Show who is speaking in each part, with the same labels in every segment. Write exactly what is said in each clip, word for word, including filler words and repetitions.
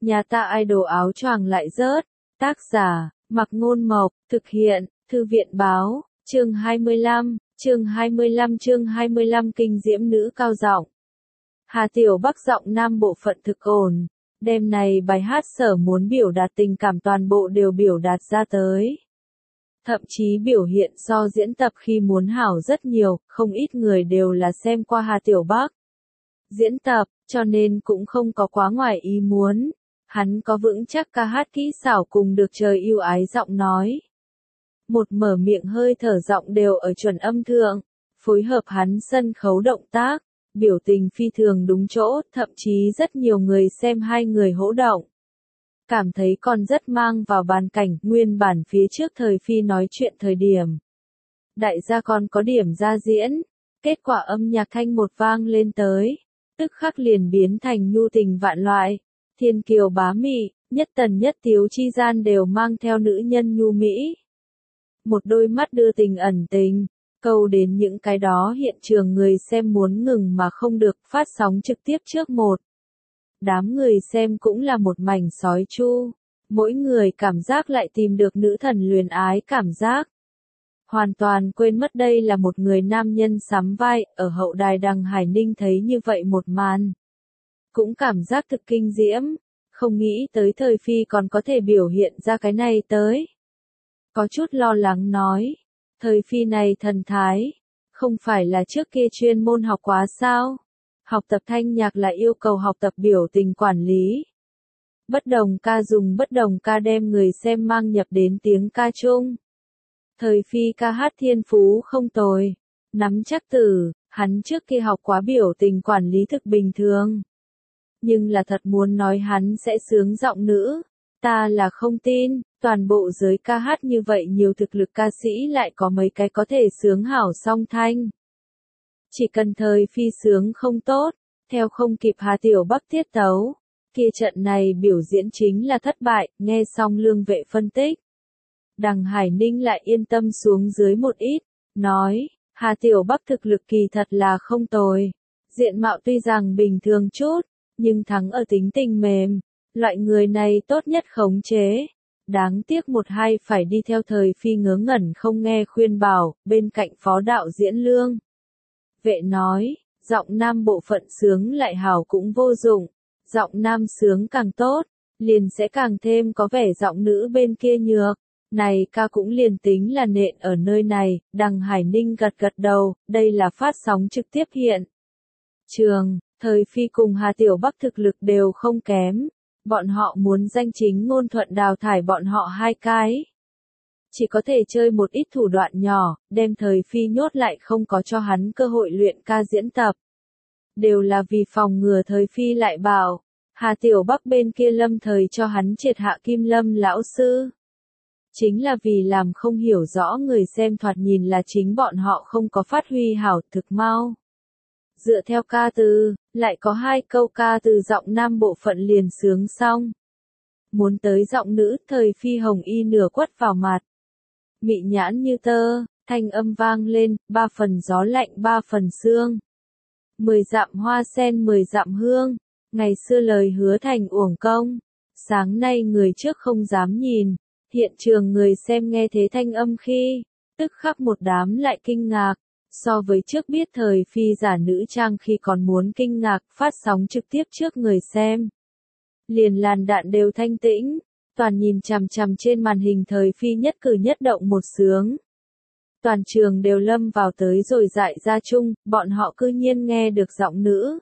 Speaker 1: Nhà ta idol áo choàng lại rớt. Tác giả, Mặc Ngôn Mộc, thực hiện, Thư viện Báo, chương hai mươi lăm, chương hai mươi lăm chương hai mươi lăm kinh diễm nữ cao giọng. Hà Tiểu Bắc giọng nam bộ phận thực ổn, đêm này bài hát sở muốn biểu đạt tình cảm toàn bộ đều biểu đạt ra tới. Thậm chí biểu hiện so diễn tập khi muốn hảo rất nhiều, không ít người đều là xem qua Hà Tiểu Bắc diễn tập, cho nên cũng không có quá ngoài ý muốn. Hắn có vững chắc ca hát kỹ xảo cùng được trời yêu ái giọng nói. Một mở miệng hơi thở giọng đều ở chuẩn âm thượng, phối hợp hắn sân khấu động tác, biểu tình phi thường đúng chỗ, thậm chí rất nhiều người xem hai người hỗ động. Cảm thấy còn rất mang vào bàn cảnh, nguyên bản phía trước thời phi nói chuyện thời điểm. Đại gia còn có điểm ra diễn, kết quả âm nhạc thanh một vang lên tới, tức khắc liền biến thành nhu tình vạn loại. Thiên kiều bá mị, nhất tần nhất tiếu chi gian đều mang theo nữ nhân nhu mỹ. Một đôi mắt đưa tình ẩn tình, câu đến những cái đó hiện trường người xem muốn ngừng mà không được, phát sóng trực tiếp trước một. Đám người xem cũng là một mảnh sói chu, mỗi người cảm giác lại tìm được nữ thần luyến ái cảm giác. Hoàn toàn quên mất đây là một người nam nhân sắm vai, ở hậu đài Đằng Hải Ninh thấy như vậy một màn. Cũng cảm giác thực kinh diễm, không nghĩ tới thời phi còn có thể biểu hiện ra cái này tới. Có chút lo lắng nói, thời phi này thần thái, không phải là trước kia chuyên môn học quá sao? Học tập thanh nhạc là yêu cầu học tập biểu tình quản lý. Bất đồng ca dùng bất đồng ca đem người xem mang nhập đến tiếng ca chung. Thời phi ca hát thiên phú không tồi, nắm chắc tử, hắn trước kia học quá biểu tình quản lý thực bình thường. Nhưng là thật muốn nói hắn sẽ sướng giọng nữ, ta là không tin, toàn bộ giới ca hát như vậy nhiều thực lực ca sĩ lại có mấy cái có thể sướng hảo song thanh. Chỉ cần thời phi sướng không tốt, theo không kịp Hà Tiểu Bắc tiết tấu, kia trận này biểu diễn chính là thất bại, nghe xong Lương Vệ phân tích. Đằng Hải Ninh lại yên tâm xuống dưới một ít, nói, Hà Tiểu Bắc thực lực kỳ thật là không tồi, diện mạo tuy rằng bình thường chút, nhưng thắng ở tính tình mềm, loại người này tốt nhất khống chế. Đáng tiếc một hai phải đi theo thời phi ngớ ngẩn không nghe khuyên bảo, bên cạnh phó đạo diễn Lương Vệ nói, giọng nam bộ phận sướng lại hảo cũng vô dụng, giọng nam sướng càng tốt, liền sẽ càng thêm có vẻ giọng nữ bên kia nhược. Này ca cũng liền tính là nện ở nơi này, Đằng Hải Ninh gật gật đầu, đây là phát sóng trực tiếp hiện trường. Thời phi cùng Hà Tiểu Bắc thực lực đều không kém, bọn họ muốn danh chính ngôn thuận đào thải bọn họ hai cái. Chỉ có thể chơi một ít thủ đoạn nhỏ, đem thời phi nhốt lại không có cho hắn cơ hội luyện ca diễn tập. Đều là vì phòng ngừa thời phi lại bảo, Hà Tiểu Bắc bên kia lâm thời cho hắn triệt hạ Kim Lâm lão sư. Chính là vì làm không hiểu rõ người xem thoạt nhìn là chính bọn họ không có phát huy hảo thực mau. Dựa theo ca từ, lại có hai câu ca từ giọng nam bộ phận liền sướng xong. Muốn tới giọng nữ, thời phi hồng y nửa quất vào mặt. Mị nhãn như tơ, thanh âm vang lên, ba phần gió lạnh ba phần sương. Mười dặm hoa sen mười dặm hương, ngày xưa lời hứa thành uổng công. Sáng nay người trước không dám nhìn, hiện trường người xem nghe thế thanh âm khi, tức khắc một đám lại kinh ngạc. So với trước biết thời phi giả nữ trang khi còn muốn kinh ngạc, phát sóng trực tiếp trước người xem. Liền làn đạn đều thanh tĩnh, toàn nhìn chằm chằm trên màn hình thời phi nhất cử nhất động một sướng. Toàn trường đều lâm vào tới rồi dại ra chung, bọn họ cư nhiên nghe được giọng nữ.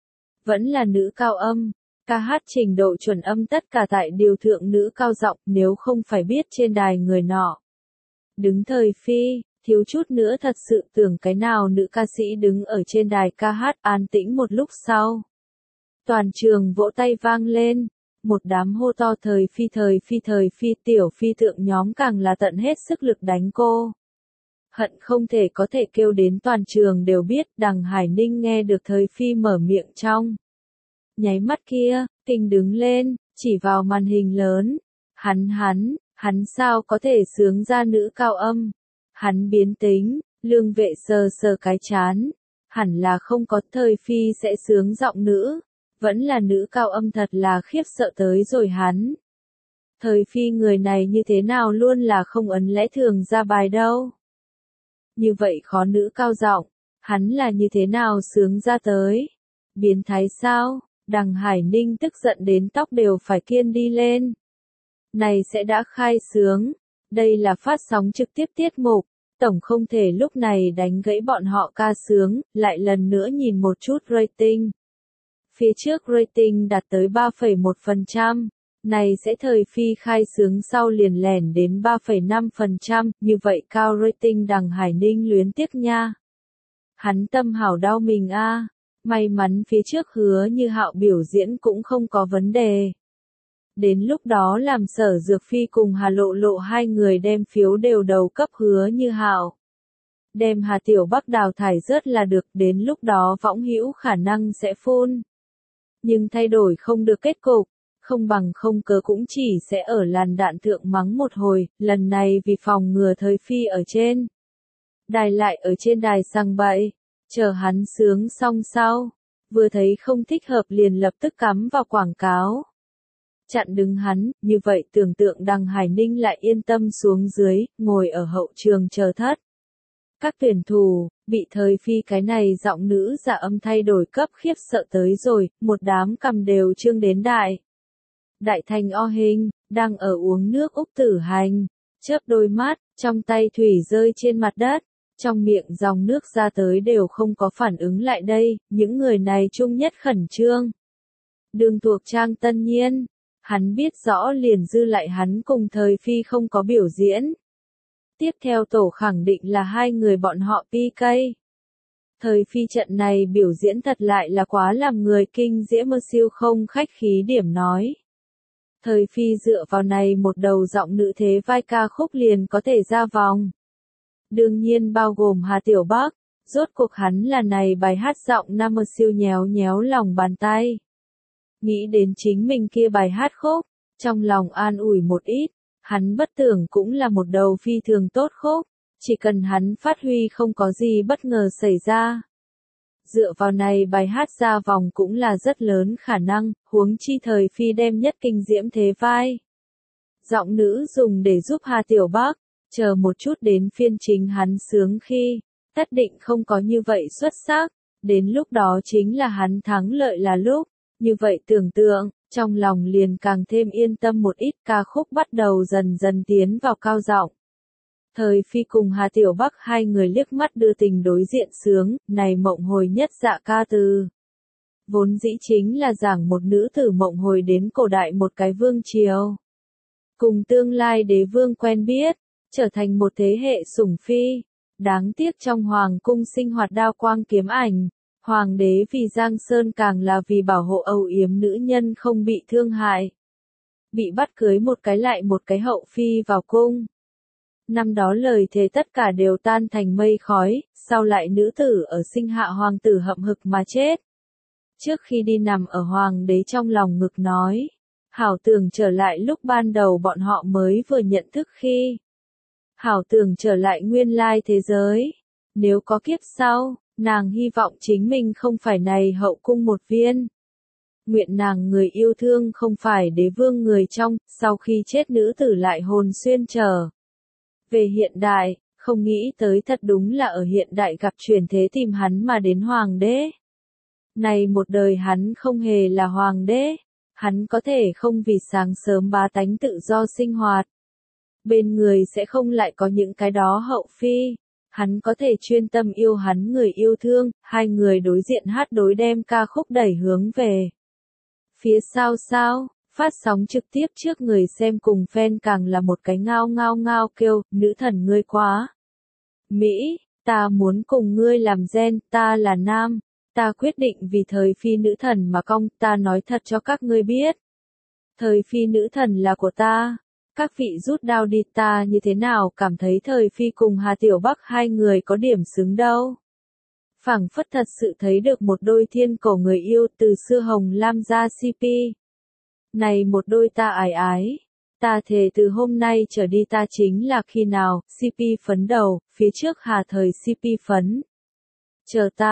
Speaker 1: Vẫn là nữ cao âm, ca hát trình độ chuẩn âm tất cả tại điều thượng nữ cao giọng, nếu không phải biết trên đài người nọ. Đứng thời phi. Thiếu chút nữa thật sự tưởng cái nào nữ ca sĩ đứng ở trên đài ca hát an tĩnh một lúc sau. Toàn trường vỗ tay vang lên, một đám hô to thời phi thời phi thời phi tiểu phi thượng nhóm càng là tận hết sức lực đánh cô. Hận không thể có thể kêu đến toàn trường đều biết Đằng Hải Ninh nghe được thời phi mở miệng trong. Nháy mắt kia, kinh đứng lên, chỉ vào màn hình lớn. Hắn hắn, hắn sao có thể sướng ra nữ cao âm. Hắn biến tính, Lương Vệ sờ sờ cái chán, hẳn là không có thời phi sẽ sướng giọng nữ, Vẫn là nữ cao âm thật là khiếp sợ tới rồi hắn. Thời phi người này như thế nào luôn là không ấn lẽ thường ra bài đâu. Như vậy khó nữ cao giọng, hắn là như thế nào sướng ra tới. Biến thái sao, đằng Hải Ninh tức giận đến tóc đều phải kiên đi lên. Này sẽ đã khai sướng, đây là phát sóng trực tiếp tiết mục, tổng không thể lúc này đánh gãy bọn họ ca sướng, lại lần nữa nhìn một chút rating. Phía trước rating đạt tới ba phẩy một phần trăm, này sẽ thời phi khai sướng sau liền lẻn đến ba phẩy năm phần trăm, như vậy cao rating đằng Hải Ninh luyến tiếc nha. Hắn tâm hảo đau mình a, may mắn phía trước Hứa Như Hạo biểu diễn cũng không có vấn đề. Đến lúc đó làm Sở Dược Phi cùng Hà Lộ Lộ hai người đem phiếu đều đầu cấp Hứa Như Hạo. Đem Hà Tiểu Bắc đào thải rớt là được, đến lúc đó võng hữu khả năng sẽ phun. Nhưng thay đổi không được kết cục, không bằng không cớ cũng chỉ sẽ ở làn đạn thượng mắng một hồi, lần này vì phòng ngừa thời phi ở trên. Đài lại ở trên đài sang bậy, chờ hắn sướng xong sau, vừa thấy không thích hợp liền lập tức cắm vào quảng cáo. Chặn đứng hắn, như vậy tưởng tượng đằng Hải Ninh lại yên tâm xuống dưới, ngồi ở hậu trường chờ thất. Các tuyển thủ, bị thời phi cái này giọng nữ giả âm thay đổi cấp khiếp sợ tới rồi, một đám cầm đều trương đến đại. Đại thành o hình, đang ở uống nước Úc Tử Hành, chớp đôi mắt, trong tay thủy rơi trên mặt đất, trong miệng dòng nước ra tới đều không có phản ứng lại đây, những người này chung nhất khẩn trương. Đường thuộc Trang Tân Nhiên, hắn biết rõ liền dư lại hắn cùng thời phi không có biểu diễn. Tiếp theo tổ khẳng định là hai người bọn họ pê ca. Thời phi trận này biểu diễn thật lại là quá làm người kinh diễm mơ siêu không khách khí điểm nói. Thời phi dựa vào này một đầu giọng nữ thế vai ca khúc liền có thể ra vòng. Đương nhiên bao gồm Hà Tiểu Bắc, rốt cuộc hắn là này bài hát giọng nam mơ siêu nhéo nhéo lòng bàn tay. Nghĩ đến chính mình kia bài hát khúc, trong lòng an ủi một ít, hắn bất tưởng cũng là một đầu phi thường tốt khúc, chỉ cần hắn phát huy không có gì bất ngờ xảy ra. Dựa vào này bài hát ra vòng cũng là rất lớn khả năng, huống chi thời phi đem nhất kinh diễm thế vai. Giọng nữ dùng để giúp Hà Tiểu Bắc, chờ một chút đến phiên chính hắn sướng khi, tất định không có như vậy xuất sắc, đến lúc đó chính là hắn thắng lợi là lúc, như vậy tưởng tượng, trong lòng liền càng thêm yên tâm một ít, ca khúc bắt đầu dần dần tiến vào cao giọng. Thời phi cùng Hà Tiểu Bắc hai người liếc mắt đưa tình đối diện sướng, này mộng hồi nhất dạ ca từ. Vốn dĩ chính là giảng một nữ tử mộng hồi đến cổ đại một cái vương triều. Cùng tương lai đế vương quen biết, trở thành một thế hệ sủng phi. Đáng tiếc trong hoàng cung sinh hoạt đao quang kiếm ảnh, hoàng đế vì Giang Sơn càng là vì bảo hộ âu yếm nữ nhân không bị thương hại. Bị bắt cưới một cái lại một cái hậu phi vào cung. Năm đó lời thề tất cả đều tan thành mây khói, sau lại nữ tử ở sinh hạ hoàng tử hậm hực mà chết. Trước khi đi nằm ở hoàng đế trong lòng ngực nói, hảo tưởng trở lại lúc ban đầu bọn họ mới vừa nhận thức khi. Hảo tưởng trở lại nguyên lai thế giới. Nếu có kiếp sau, nàng hy vọng chính mình không phải này hậu cung một viên. Nguyện nàng người yêu thương không phải đế vương người trong, sau khi chết nữ tử lại hồn xuyên trở. Về hiện đại, không nghĩ tới thật đúng là ở hiện đại gặp chuyển thế tìm hắn mà đến hoàng đế. Này một đời hắn không hề là hoàng đế, hắn có thể không vì sáng sớm bá tánh tự do sinh hoạt. Bên người sẽ không lại có những cái đó hậu phi, hắn có thể chuyên tâm yêu hắn người yêu thương, hai người đối diện hát đối đem ca khúc đẩy hướng về. Phía sau sao, phát sóng trực tiếp trước người xem cùng fan càng là một cái ngao ngao ngao kêu, nữ thần ngươi quá. Mỹ, ta muốn cùng ngươi làm gen, ta là nam, ta quyết định vì thời phi nữ thần mà cong, ta nói thật cho các ngươi biết. Thời phi nữ thần là của ta. Các vị rút đao đi, ta như thế nào cảm thấy thời phi cùng Hà Tiểu Bắc hai người có điểm xứng đâu. Phảng phất thật sự thấy được một đôi thiên cổ người yêu từ xưa Hồng Lam ra xê pê. Này một đôi ta ái ái, ta thề từ hôm nay trở đi ta chính là khi nào, xê pê phấn đầu, phía trước Hà thời xê pê phấn. Chờ ta,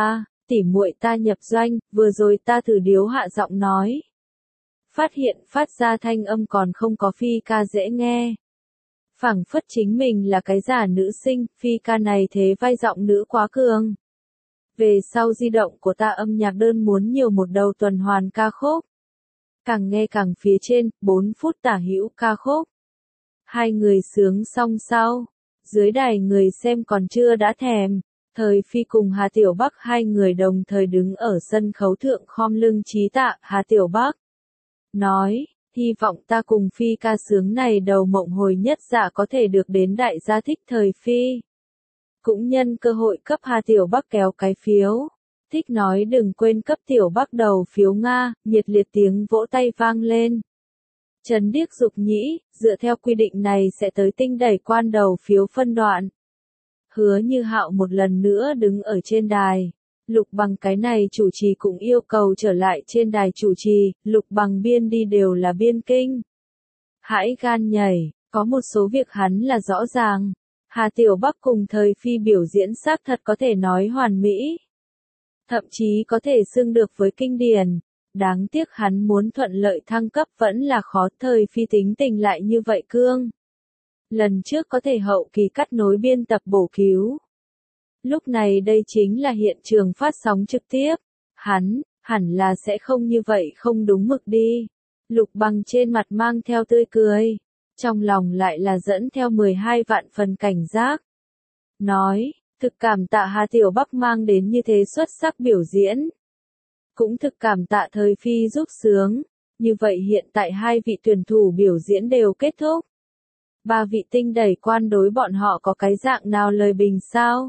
Speaker 1: Tỉ muội ta nhập doanh, vừa rồi ta thử điếu hạ giọng nói. Phát hiện phát ra thanh âm còn không có phi ca dễ nghe. Phảng phất chính mình là cái giả nữ sinh, phi ca này thế vai giọng nữ quá cường. Về sau di động của ta âm nhạc đơn muốn nhiều một đầu tuần hoàn ca khúc. Càng nghe càng phía trên, bốn phút tả hữu ca khúc. Hai người sướng song sau. Dưới đài người xem còn chưa đã thèm. Thời Phi cùng Hà Tiểu Bắc hai người đồng thời đứng ở sân khấu thượng khom lưng trí tạ. Hà Tiểu Bắc nói, hy vọng ta cùng Phi ca sướng này đầu mộng hồi nhất dạ có thể được đến đại gia thích Thời Phi. Cũng nhân cơ hội cấp Hà Tiểu Bắc kéo cái phiếu. Thích nói đừng quên cấp Tiểu Bắc đầu phiếu Nga, nhiệt liệt tiếng vỗ tay vang lên. Trần Điếc Dục Nhĩ, dựa theo quy định này sẽ tới tinh đẩy quan đầu phiếu phân đoạn. Hứa Như Hạo một lần nữa đứng ở trên đài. Lục Bằng cái này chủ trì cũng yêu cầu trở lại trên đài chủ trì, Lục Bằng biên đi đều là biên kinh. Hãi gan nhảy, có một số việc hắn là rõ ràng. Hà Tiểu Bắc cùng Thời Phi biểu diễn xác thật có thể nói hoàn mỹ. Thậm chí có thể xưng được với kinh điển. Đáng tiếc hắn muốn thuận lợi thăng cấp vẫn là khó. Thời Phi tính tình lại như vậy cương. Lần trước có thể hậu kỳ cắt nối biên tập bổ cứu. Lúc này đây chính là hiện trường phát sóng trực tiếp. Hắn, hẳn là sẽ không như vậy không đúng mực đi. Lục Bằng trên mặt mang theo tươi cười. Trong lòng lại là dẫn theo mười hai vạn phần cảnh giác. Nói, thực cảm tạ Hà Tiểu Bắc mang đến như thế xuất sắc biểu diễn. Cũng thực cảm tạ Thời Phi giúp sướng. Như vậy hiện tại hai vị tuyển thủ biểu diễn đều kết thúc. Ba vị tinh đẩy quan đối bọn họ có cái dạng nào lời bình sao?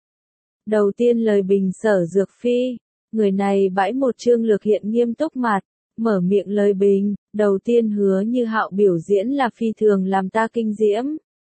Speaker 1: Đầu tiên lời bình Sở Dược Phi. Người này bãi một chương lược hiện nghiêm túc mặt. Mở miệng lời bình, đầu tiên Hứa Như Hạo biểu diễn là phi thường làm ta kinh diễm.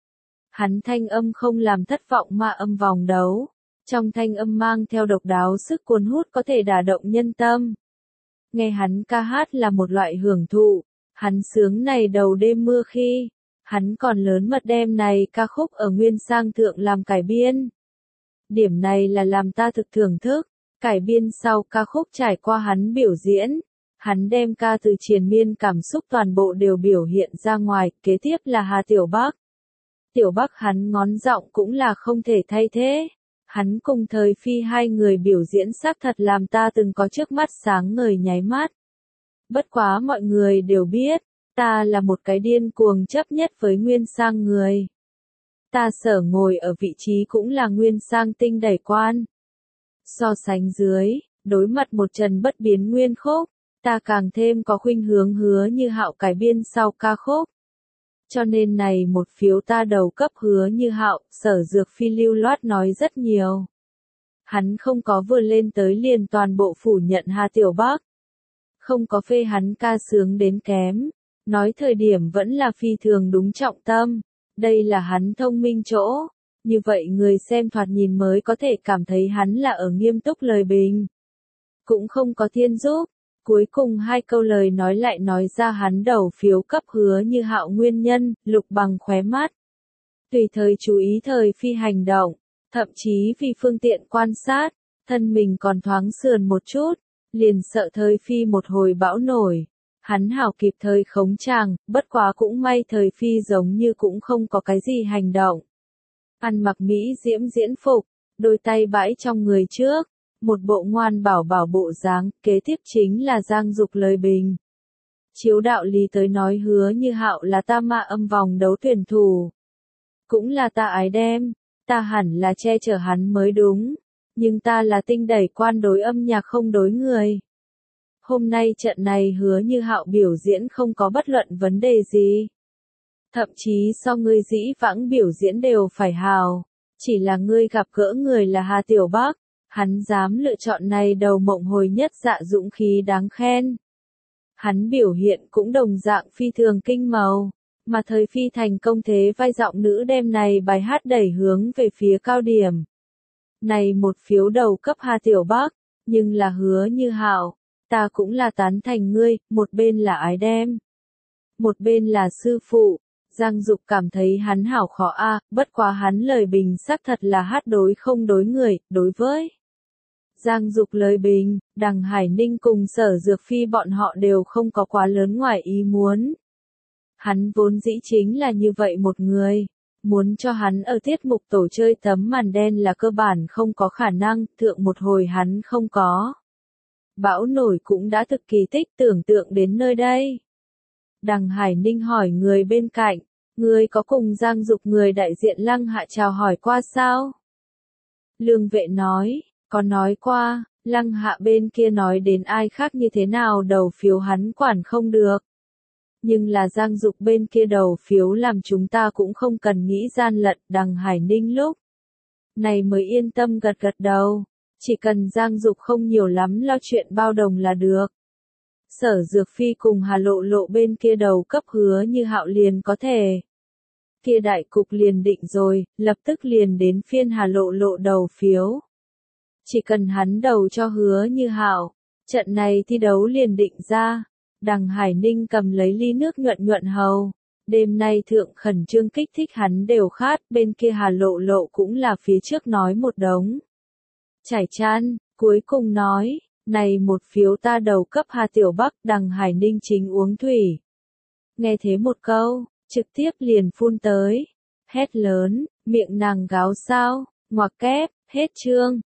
Speaker 1: Hắn thanh âm không làm thất vọng mà âm vòng đấu. Trong thanh âm mang theo độc đáo sức cuốn hút có thể đả động nhân tâm. Nghe hắn ca hát là một loại hưởng thụ. Hắn sướng này đầu đêm mưa khi. Hắn còn lớn mật đem này ca khúc ở nguyên sang thượng làm cải biên. Điểm này là làm ta thực thưởng thức. Cải biên sau ca khúc trải qua hắn biểu diễn. Hắn đem ca từ triền miên cảm xúc toàn bộ đều biểu hiện ra ngoài, kế tiếp là Hà Tiểu Bắc. Tiểu Bắc hắn ngón giọng cũng là không thể thay thế. Hắn cùng Thời Phi hai người biểu diễn xác thật làm ta từng có trước mắt sáng ngời nháy mắt. Bất quá mọi người đều biết, ta là một cái điên cuồng chấp nhất với nguyên sang người. Ta sở ngồi ở vị trí cũng là nguyên sang tinh đẩy quan. So sánh dưới, đối mặt một trần bất biến nguyên khúc. Ta càng thêm có khuynh hướng Hứa Như Hạo cải biên sau ca khúc. Cho nên này một phiếu ta đầu cấp Hứa Như Hạo, Sở Dược Phi lưu loát nói rất nhiều. Hắn không có vừa lên tới liền toàn bộ phủ nhận Hà Tiểu Bắc. Không có phê hắn ca sướng đến kém. Nói thời điểm vẫn là phi thường đúng trọng tâm. Đây là hắn thông minh chỗ. Như vậy người xem thoạt nhìn mới có thể cảm thấy hắn là ở nghiêm túc lời bình. Cũng không có thiên giúp. Cuối cùng hai câu lời nói lại nói ra hắn đầu phiếu cấp Hứa Như Hạo nguyên nhân, Lục Bằng khóe mắt. Tùy thời chú ý Thời Phi hành động, thậm chí vì phương tiện quan sát, thân mình còn thoáng sườn một chút, liền sợ Thời Phi một hồi bão nổi. Hắn hảo kịp thời khống chàng, bất quá cũng may Thời Phi giống như cũng không có cái gì hành động. Ăn mặc mỹ diễm diễn phục, đôi tay bãi trong người trước. Một bộ ngoan bảo bảo bộ dáng, kế tiếp chính là Giang Dục lời bình. Chiếu đạo lý tới nói Hứa Như Hạo là ta ma âm vòng đấu tuyển thủ. Cũng là ta ái đem, ta hẳn là che chở hắn mới đúng. Nhưng ta là tinh đẩy quan đối âm nhạc không đối người. Hôm nay trận này Hứa Như Hạo biểu diễn không có bất luận vấn đề gì. Thậm chí so ngươi dĩ vãng biểu diễn đều phải hào. Chỉ là ngươi gặp gỡ người là Hà Tiểu Bắc. Hắn dám lựa chọn này đầu mộng hồi nhất dạ dũng khí đáng khen. Hắn biểu hiện cũng đồng dạng phi thường kinh màu, mà Thời Phi thành công thế vai giọng nữ đem này bài hát đẩy hướng về phía cao điểm. Này một phiếu đầu cấp Hà Tiểu Bắc, nhưng là Hứa Như Hạo, ta cũng là tán thành ngươi, một bên là ái đem, một bên là sư phụ. Giang Dục cảm thấy hắn hảo khó a, bất quá hắn lời bình xác thật là hát đối không đối người, đối với Giang Dục lời bình, Đằng Hải Ninh cùng Sở Dược Phi bọn họ đều không có quá lớn ngoài ý muốn. Hắn vốn dĩ chính là như vậy một người. Muốn cho hắn ở tiết mục tổ chơi tấm màn đen là cơ bản không có khả năng, thượng một hồi hắn không có. Bão nổi cũng đã thực kỳ tích tưởng tượng đến nơi đây. Đằng Hải Ninh hỏi người bên cạnh, người có cùng Giang Dục người đại diện Lăng Hạ chào hỏi qua sao? Lương Vệ nói, có nói qua, Lăng Hạ bên kia nói đến ai khác như thế nào đầu phiếu hắn quản không được. Nhưng là Giang Dục bên kia đầu phiếu làm chúng ta cũng không cần nghĩ gian lận. Đằng Hải Ninh lúc này mới yên tâm gật gật đầu, chỉ cần Giang Dục không nhiều lắm lo chuyện bao đồng là được. Sở Dược Phi cùng Hà Lộ Lộ bên kia đầu cấp Hứa Như Hạo liền có thể. Kia đại cục liền định rồi, lập tức liền đến phiên Hà Lộ Lộ đầu phiếu. Chỉ cần hắn đầu cho Hứa Như Hạo, trận này thi đấu liền định ra. Đằng Hải Ninh cầm lấy ly nước nhuận nhuận hầu. Đêm nay thượng khẩn trương kích thích hắn đều khát, bên kia Hà Lộ Lộ cũng là phía trước nói một đống. Chảy chan, cuối cùng nói, này một phiếu ta đầu cấp Hà Tiểu Bắc. Đằng Hải Ninh chính uống thủy. Nghe thế một câu, trực tiếp liền phun tới. Hét lớn, miệng nàng gáo sao, ngoặc kép, hết chương.